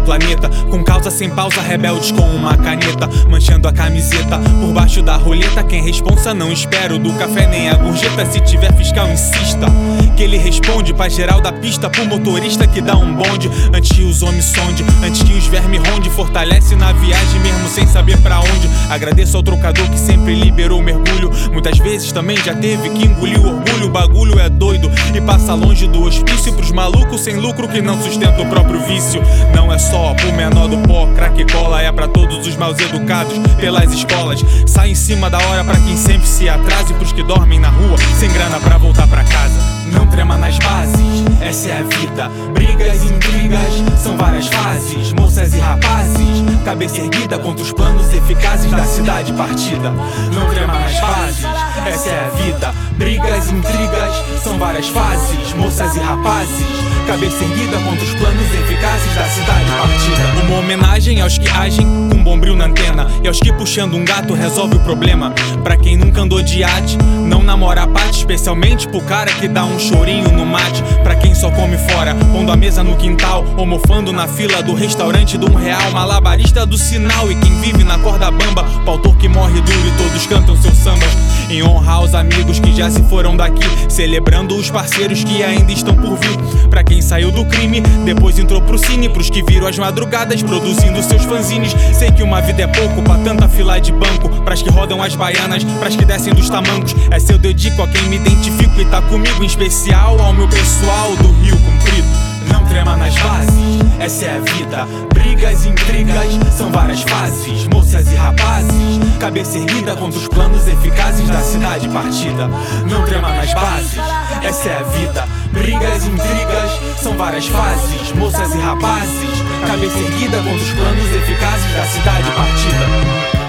planeta, com causa sem pausa, rebeldes com uma caneta, manchando a camiseta por baixo da roleta. Quem responsa não espero do café nem a gorjeta. Se tiver fiscal insista que ele responde pra geral da pista, pro motorista que dá um bonde. Antes que os homens sonde, antes que os vermes ronde, fortalece na viagem mesmo sem saber pra onde. Agradeço ao trocador que sempre liberou o mergulho. Muitas vezes também já teve que engolir o orgulho. O bagulho é doido e passa longe do hospício pros malucos sem lucro que não sustentam o próprio vício. Não é só pro menor do pó, crack e cola, é pra todos os maus educados pelas escolas. Sai em cima da hora pra quem sempre se atrasa, e pros que dormem na rua sem grana pra voltar pra casa. Não trema nas bases, essa é a vida. Brigas e intrigas, são várias fases. Moças e rapazes, cabeça erguida contra os planos eficazes da cidade partida. Não trema nas bases, essa é a vida. Brigas e intrigas, são várias fases. Moças e rapazes, cabeça erguida contra os planos eficazes da cidade partida. Uma homenagem aos que agem com bombril na antena, e aos que puxando um gato resolve o problema. Pra quem nunca andou de iate, não namora a parte, especialmente pro cara que dá um chorinho no mate. Pra quem só come fora, pondo a mesa no quintal, ou mofando na fila do restaurante de R$1, malabarista do sinal. E quem vive na corda bamba, pautor que morre duro e todos cantam seus sambas. Em honra aos amigos que já se foram daqui, celebrando os parceiros que ainda estão por vir. Pra quem saiu do crime, depois entrou pro cine, pros que viram as madrugadas produzindo seus fanzines. Sei que uma vida é pouco pra tanta fila de banco, pras que rodam as baianas, pras que descem dos tamancos. Essa eu dedico a quem me identifico e tá comigo, em especial ao meu pessoal do Rio Comprido. Não trema nas bases, essa é a vida. Brigas e intrigas, são várias fases. Moças e rapazes, cabeça erguida contra os planos eficazes da cidade partida. Não trema nas bases, essa é a vida. Brigas e intrigas, são várias fases. Moças e rapazes, cabeça erguida contra os planos eficazes da cidade partida.